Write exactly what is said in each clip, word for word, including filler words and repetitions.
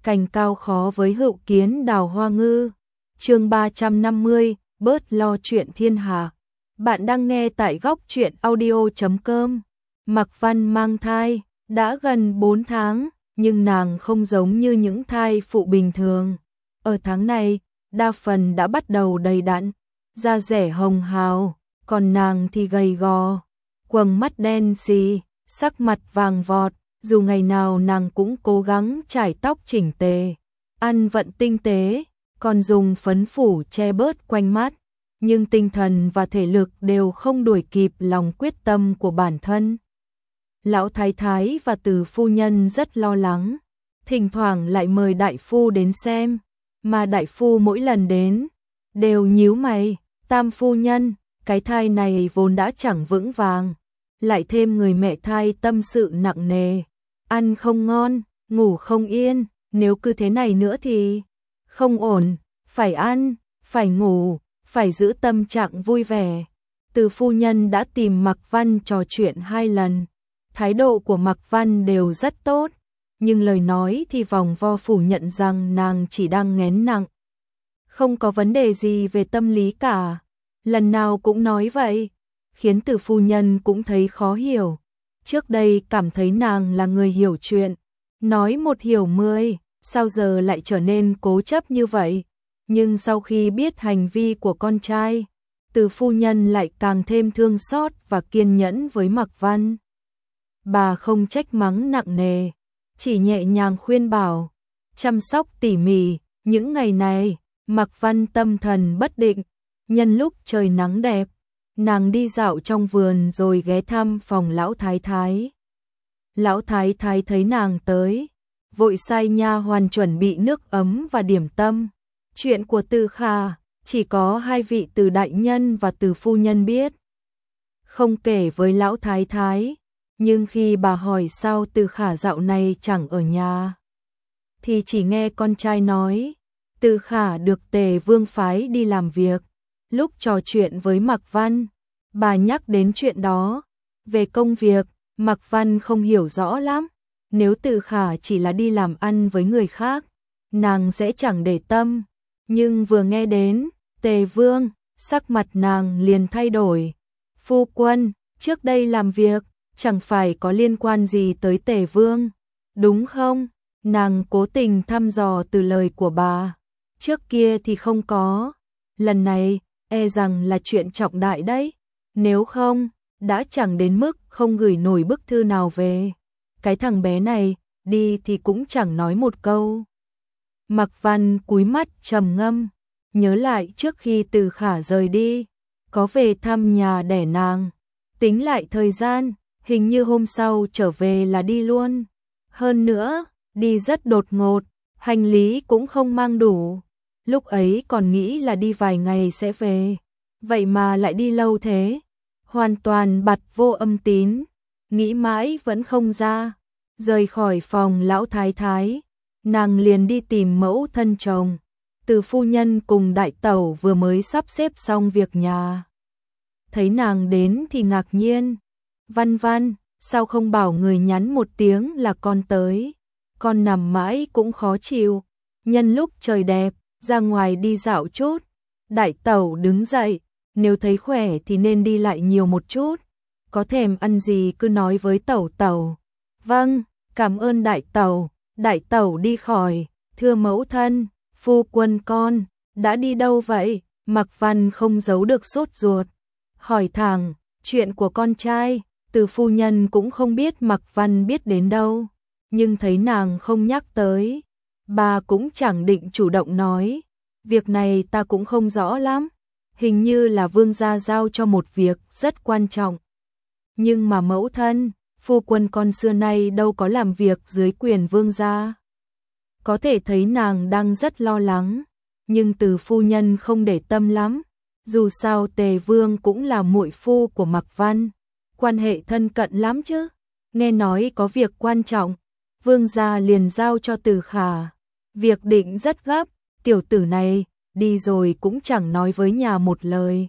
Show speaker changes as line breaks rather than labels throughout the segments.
cành cao khó với hữu kiến đào hoa ngư. Chương ba trăm năm mươi, bớt lo chuyện thiên hạ. Bạn đang nghe tại góc truyện audio chấm com. Mạc Văn mang thai đã gần bốn tháng, nhưng nàng không giống như những thai phụ bình thường. Ở tháng này, đa phần đã bắt đầu đầy đặn, da rẻ hồng hào, còn nàng thì gầy gò, quầng mắt đen xì, sắc mặt vàng vọt. Dù ngày nào nàng cũng cố gắng chải tóc chỉnh tề, ăn vận tinh tế, còn dùng phấn phủ che bớt quanh mắt, nhưng tinh thần và thể lực đều không đuổi kịp lòng quyết tâm của bản thân. Lão thái thái và Từ phu nhân rất lo lắng, thỉnh thoảng lại mời đại phu đến xem, mà đại phu mỗi lần đến đều nhíu mày. Tam phu nhân, cái thai này vốn đã chẳng vững vàng, lại thêm người mẹ thai tâm sự nặng nề, ăn không ngon, ngủ không yên, nếu cứ thế này nữa thì không ổn, phải ăn, phải ngủ, phải giữ tâm trạng vui vẻ. Từ phu nhân đã tìm Mạc Văn trò chuyện hai lần, thái độ của Mạc Văn đều rất tốt, nhưng lời nói thì vòng vo phủ nhận rằng nàng chỉ đang nghén nặng, không có vấn đề gì về tâm lý cả, lần nào cũng nói vậy, khiến Từ phu nhân cũng thấy khó hiểu. Trước đây cảm thấy nàng là người hiểu chuyện, nói một hiểu mười, sao giờ lại trở nên cố chấp như vậy? Nhưng sau khi biết hành vi của con trai, Từ phu nhân lại càng thêm thương xót và kiên nhẫn với Mạc Văn. Bà không trách mắng nặng nề, chỉ nhẹ nhàng khuyên bảo, chăm sóc tỉ mỉ. Những ngày này, Mạc Văn tâm thần bất định, nhân lúc trời nắng đẹp, nàng đi dạo trong vườn rồi ghé thăm phòng lão thái thái. Lão thái thái thấy nàng tới, vội sai nha hoàn chuẩn bị nước ấm và điểm tâm. Chuyện của Từ Khả chỉ có hai vị Từ đại nhân và Từ phu nhân biết, không kể với lão thái thái. Nhưng khi bà hỏi sao Từ Khả dạo này chẳng ở nhà, thì chỉ nghe con trai nói, Từ Khả được Tề Vương phái đi làm việc. Lúc trò chuyện với Mạc Văn, bà nhắc đến chuyện đó. Về công việc, Mạc Văn không hiểu rõ lắm. Nếu Từ Khả chỉ là đi làm ăn với người khác, nàng sẽ chẳng để tâm. Nhưng vừa nghe đến Tề Vương, sắc mặt nàng liền thay đổi. Phu quân, trước đây làm việc, chẳng phải có liên quan gì tới Tề Vương, đúng không? Nàng cố tình thăm dò từ lời của bà. Trước kia thì không có. Lần này, e rằng là chuyện trọng đại đấy. Nếu không, đã chẳng đến mức không gửi nổi bức thư nào về. Cái thằng bé này, đi thì cũng chẳng nói một câu. Mạc Văn cúi mắt trầm ngâm, nhớ lại trước khi Từ Khả rời đi, có về thăm nhà đẻ nàng. Tính lại thời gian, hình như hôm sau trở về là đi luôn. Hơn nữa, đi rất đột ngột, hành lý cũng không mang đủ. Lúc ấy còn nghĩ là đi vài ngày sẽ về, vậy mà lại đi lâu thế. Hoàn toàn bặt vô âm tín, nghĩ mãi vẫn không ra. Rời khỏi phòng lão thái thái, nàng liền đi tìm mẫu thân chồng. Từ phu nhân cùng đại tẩu vừa mới sắp xếp xong việc nhà, thấy nàng đến thì ngạc nhiên. Văn Văn, sao không bảo người nhắn một tiếng là con tới? Con nằm mãi cũng khó chịu. Nhân lúc trời đẹp, ra ngoài đi dạo chút. Đại tẩu đứng dậy, nếu thấy khỏe thì nên đi lại nhiều một chút. Có thèm ăn gì cứ nói với tẩu tẩu. Vâng, cảm ơn đại tẩu. Đại tẩu đi khỏi, thưa mẫu thân, phu quân con, đã đi đâu vậy? Mạc Văn không giấu được sốt ruột, hỏi thẳng, chuyện của con trai. Từ phu nhân cũng không biết Mạc Văn biết đến đâu, nhưng thấy nàng không nhắc tới, bà cũng chẳng định chủ động nói. Việc này ta cũng không rõ lắm, hình như là vương gia giao cho một việc rất quan trọng. Nhưng mà mẫu thân, phu quân con xưa nay đâu có làm việc dưới quyền vương gia. Có thể thấy nàng đang rất lo lắng, nhưng Từ phu nhân không để tâm lắm. Dù sao Tề Vương cũng là muội phu của Mạc Văn, quan hệ thân cận lắm chứ. Nghe nói có việc quan trọng, vương gia liền giao cho Từ Khả. Việc định rất gấp, tiểu tử này đi rồi cũng chẳng nói với nhà một lời.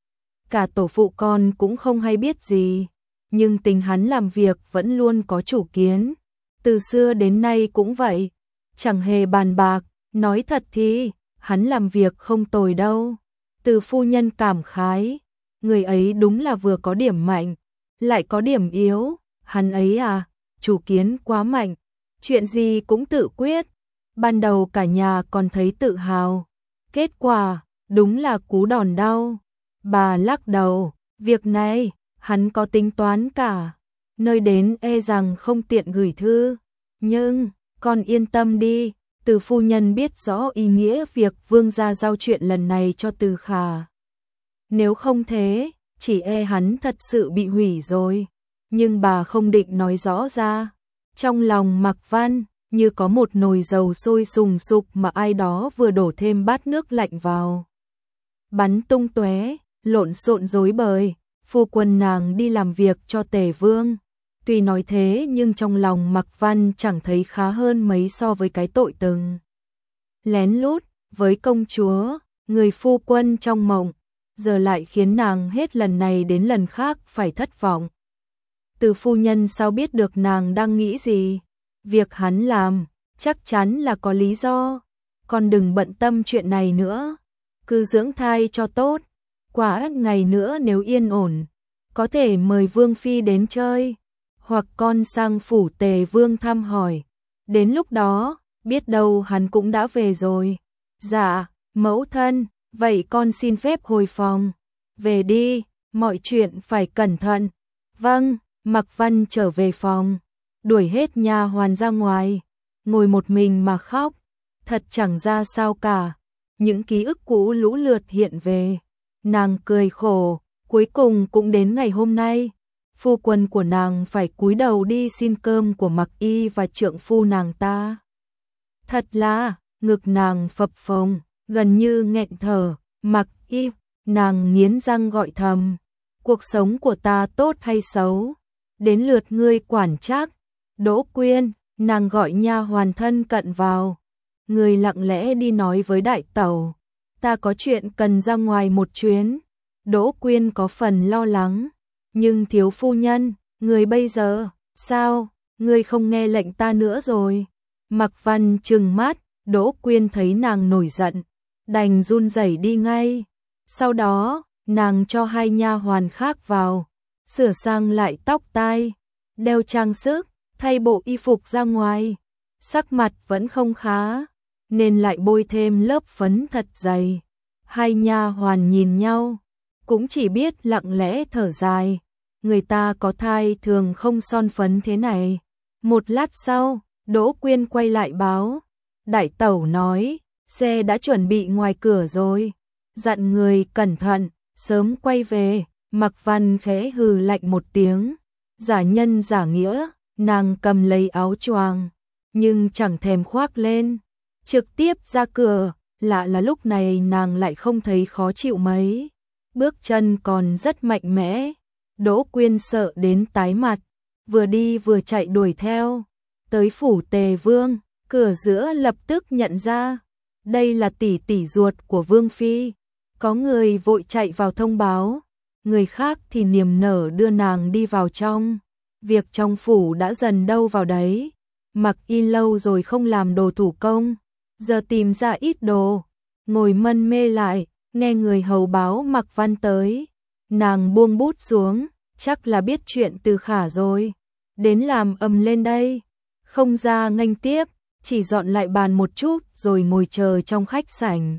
Cả tổ phụ con cũng không hay biết gì, nhưng tính hắn làm việc vẫn luôn có chủ kiến. Từ xưa đến nay cũng vậy, chẳng hề bàn bạc, nói thật thì, hắn làm việc không tồi đâu. Từ phu nhân cảm khái, người ấy đúng là vừa có điểm mạnh, lại có điểm yếu, hắn ấy à, chủ kiến quá mạnh, chuyện gì cũng tự quyết. Ban đầu cả nhà còn thấy tự hào, kết quả, đúng là cú đòn đau. Bà lắc đầu, việc này, hắn có tính toán cả, nơi đến e rằng không tiện gửi thư, nhưng, con yên tâm đi, Từ phu nhân biết rõ ý nghĩa việc vương gia giao chuyện lần này cho Từ Khả. Nếu không thế, chỉ e hắn thật sự bị hủy rồi, nhưng bà không định nói rõ ra. Trong lòng Mạc Văn, như có một nồi dầu sôi sùng sục mà ai đó vừa đổ thêm bát nước lạnh vào. Bắn tung tóe, lộn xộn rối bời, phu quân nàng đi làm việc cho Tề Vương. Tuy nói thế nhưng trong lòng Mạc Văn chẳng thấy khá hơn mấy so với cái tội từng lén lút với công chúa, người phu quân trong mộng, giờ lại khiến nàng hết lần này đến lần khác phải thất vọng. Từ phu nhân sao biết được nàng đang nghĩ gì? Việc hắn làm, chắc chắn là có lý do. Con đừng bận tâm chuyện này nữa, cứ dưỡng thai cho tốt. Quả ngày nữa nếu yên ổn, có thể mời Vương Phi đến chơi, hoặc con sang phủ Tề Vương thăm hỏi. Đến lúc đó, biết đâu hắn cũng đã về rồi. Dạ, mẫu thân, vậy con xin phép hồi phòng. Về đi, mọi chuyện phải cẩn thận. Vâng, Mạc Văn trở về phòng, đuổi hết nha hoàn ra ngoài, ngồi một mình mà khóc, thật chẳng ra sao cả. Những ký ức cũ lũ lượt hiện về, nàng cười khổ, cuối cùng cũng đến ngày hôm nay. Phu quân của nàng phải cúi đầu đi xin cơm của Mạc Y và trượng phu nàng ta. Thật là, ngực nàng phập phồng, gần như nghẹn thở. Mạc Y, nàng nghiến răng gọi thầm, cuộc sống của ta tốt hay xấu, đến lượt ngươi quản trách. Đỗ Quyên, nàng gọi nha hoàn thân cận vào, người lặng lẽ đi nói với đại tẩu, ta có chuyện cần ra ngoài một chuyến. Đỗ Quyên có phần lo lắng, nhưng thiếu phu nhân, người bây giờ, sao, người không nghe lệnh ta nữa rồi? Mạc Văn trừng mắt, Đỗ Quyên thấy nàng nổi giận, đành run rẩy đi ngay. Sau đó, nàng cho hai nha hoàn khác vào, sửa sang lại tóc tai, đeo trang sức, thay bộ y phục ra ngoài. Sắc mặt vẫn không khá, nên lại bôi thêm lớp phấn thật dày. Hai nha hoàn nhìn nhau, cũng chỉ biết lặng lẽ thở dài. Người ta có thai thường không son phấn thế này. Một lát sau, Đỗ Quyên quay lại báo, đại tẩu nói, xe đã chuẩn bị ngoài cửa rồi, dặn người cẩn thận, sớm quay về. Mạc Văn khẽ hừ lạnh một tiếng, giả nhân giả nghĩa, nàng cầm lấy áo choàng, nhưng chẳng thèm khoác lên, trực tiếp ra cửa. Lạ là lúc này nàng lại không thấy khó chịu mấy, bước chân còn rất mạnh mẽ. Đỗ Quyên sợ đến tái mặt, vừa đi vừa chạy đuổi theo, tới phủ Tề Vương, cửa giữa lập tức nhận ra, đây là tỷ tỷ ruột của Vương Phi. Có người vội chạy vào thông báo, người khác thì niềm nở đưa nàng đi vào trong. Việc trong phủ đã dần đâu vào đấy, Mạc Y lâu rồi không làm đồ thủ công, giờ tìm ra ít đồ, ngồi mân mê lại, nghe người hầu báo Mạc Văn tới. Nàng buông bút xuống, chắc là biết chuyện Từ Khả rồi, đến làm ầm lên đây, không ra nghênh tiếp, chỉ dọn lại bàn một chút rồi ngồi chờ trong khách sảnh.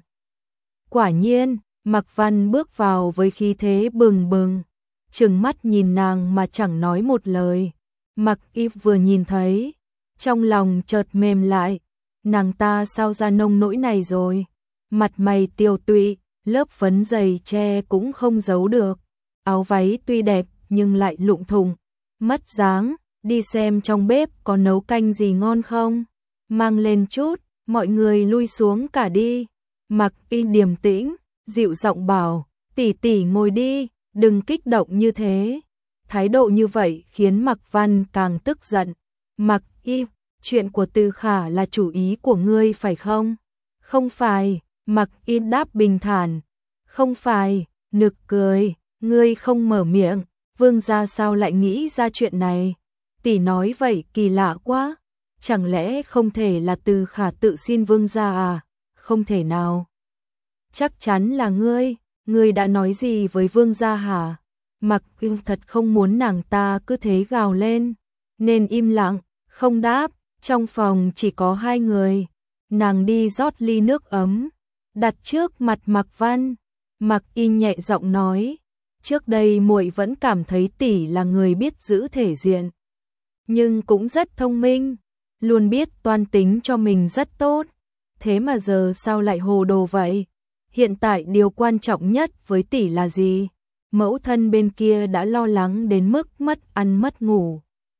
Quả nhiên, Mạc Văn bước vào với khí thế bừng bừng, trừng mắt nhìn nàng mà chẳng nói một lời. Mạc Y vừa nhìn thấy, trong lòng chợt mềm lại, nàng ta sao ra nông nỗi này rồi, mặt mày tiều tụy, lớp phấn dày che cũng không giấu được, áo váy tuy đẹp nhưng lại lụng thùng, mất dáng. Đi xem trong bếp có nấu canh gì ngon không, mang lên chút, mọi người lui xuống cả đi. Mạc Y điềm tĩnh, dịu giọng bảo, tỷ tỷ ngồi đi, đừng kích động như thế. Thái độ như vậy khiến Mạc Văn càng tức giận. Mạc Y, chuyện của Từ Khả là chủ ý của ngươi phải không? Không phải, Mạc Y đáp bình thản. Không phải, nực cười, ngươi không mở miệng, vương gia sao lại nghĩ ra chuyện này? Tỷ nói vậy kỳ lạ quá, chẳng lẽ không thể là Từ Khả tự xin vương gia à? Không thể nào. Chắc chắn là ngươi, ngươi đã nói gì với vương gia hả? Mặc Yêu thật không muốn nàng ta cứ thế gào lên, nên im lặng, không đáp. Trong phòng chỉ có hai người, nàng đi rót ly nước ấm, đặt trước mặt Mạc Văn. Mạc Y nhẹ giọng nói, trước đây muội vẫn cảm thấy tỷ là người biết giữ thể diện, nhưng cũng rất thông minh, luôn biết toan tính cho mình rất tốt. Thế mà giờ sao lại hồ đồ vậy? Hiện tại điều quan trọng nhất với tỷ là gì? Mẫu thân bên kia đã lo lắng đến mức mất ăn mất ngủ.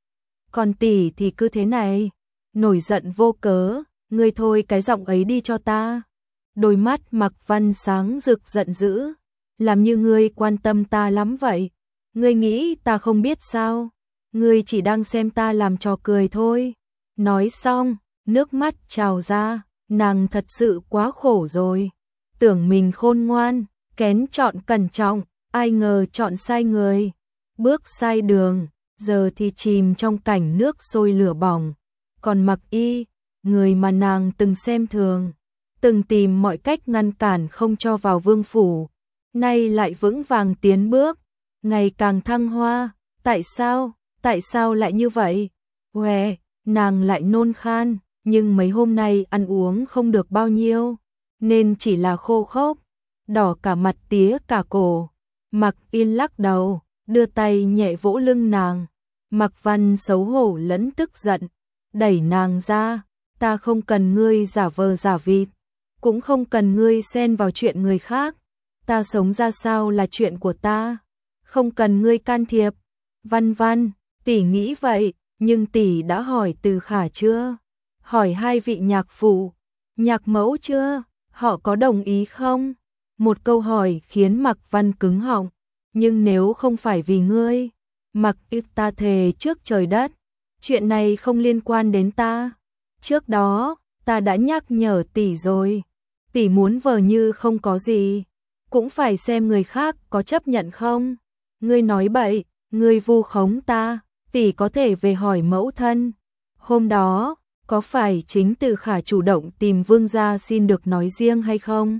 Còn tỷ thì cứ thế này, nổi giận vô cớ, ngươi thôi cái giọng ấy đi cho ta. Đôi mắt Mạc Văn sáng rực giận dữ, làm như ngươi quan tâm ta lắm vậy. Ngươi nghĩ ta không biết sao? Ngươi chỉ đang xem ta làm trò cười thôi. Nói xong, nước mắt trào ra, nàng thật sự quá khổ rồi. Tưởng mình khôn ngoan, kén chọn cẩn trọng, ai ngờ chọn sai người, bước sai đường, giờ thì chìm trong cảnh nước sôi lửa bỏng. Còn Mạc Y, người mà nàng từng xem thường, từng tìm mọi cách ngăn cản không cho vào vương phủ, nay lại vững vàng tiến bước, ngày càng thăng hoa. Tại sao, tại sao lại như vậy? Què, nàng lại nôn khan, nhưng mấy hôm nay ăn uống không được bao nhiêu, nên chỉ là khô khốc, đỏ cả mặt tía cả cổ. Mạc Y lắc đầu, đưa tay nhẹ vỗ lưng nàng. Mạc Văn xấu hổ lẫn tức giận, đẩy nàng ra, ta không cần ngươi giả vờ giả vịt, cũng không cần ngươi xen vào chuyện người khác, ta sống ra sao là chuyện của ta, không cần ngươi can thiệp. Văn Văn, tỷ nghĩ vậy, nhưng tỷ đã hỏi Từ Khả chưa? Hỏi hai vị nhạc phụ, nhạc mẫu chưa? Họ có đồng ý không? Một câu hỏi khiến Mạc Văn cứng họng, nhưng nếu không phải vì ngươi, Mạc Y, ta thề trước trời đất, chuyện này không liên quan đến ta. Trước đó, ta đã nhắc nhở tỷ rồi, tỷ muốn vờ như không có gì, cũng phải xem người khác có chấp nhận không. Ngươi nói bậy, ngươi vu khống ta, tỷ có thể về hỏi mẫu thân. Hôm đó, có phải chính Từ Khả chủ động tìm vương gia xin được nói riêng hay không?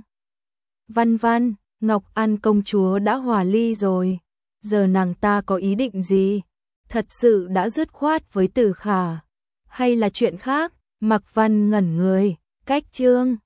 Văn Văn, Ngọc An công chúa đã hòa ly rồi, giờ nàng ta có ý định gì? Thật sự đã dứt khoát với Từ Khả, hay là chuyện khác? Mạc Văn ngẩn người, cách chương